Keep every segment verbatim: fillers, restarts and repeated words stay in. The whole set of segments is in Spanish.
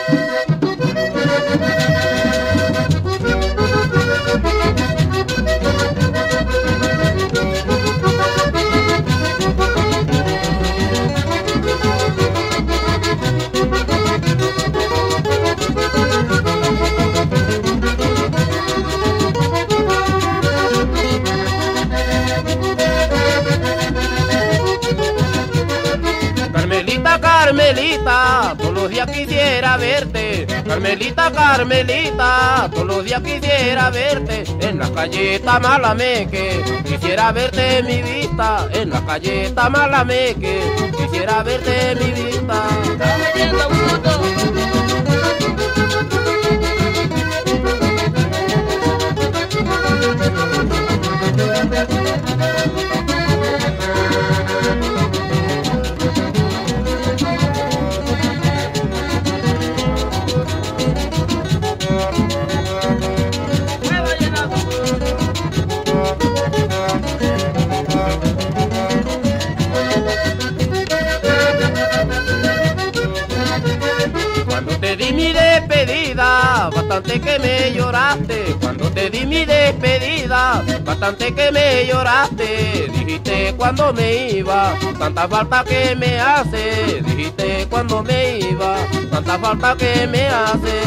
Carmelita, Carmelita, todos los días quisiera verte. Carmelita, Carmelita, todos los días quisiera verte. En la calle Tamalameque, quisiera verte mi vista. En la calle Tamalameque, quisiera verte mi vista. Cuando te di mi despedida, bastante que me lloraste. Cuando te di mi despedida, bastante que me lloraste. Dijiste cuando me iba, tanta falta que me hace. Dijiste cuando me iba, tanta falta que me hace.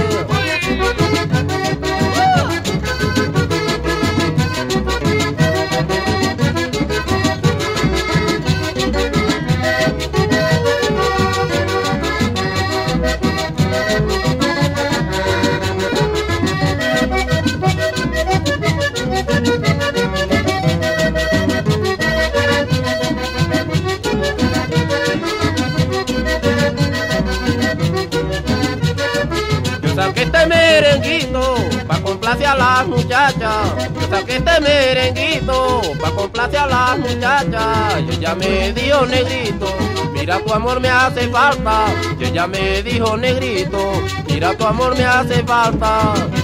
Yo saqué este merenguito pa' complacer a las muchachas. Yo saqué este merenguito pa' complacer a las muchachas. Y ella me dijo, negrito, mira tu amor me hace falta. Y ella me dijo, negrito, mira tu amor me hace falta.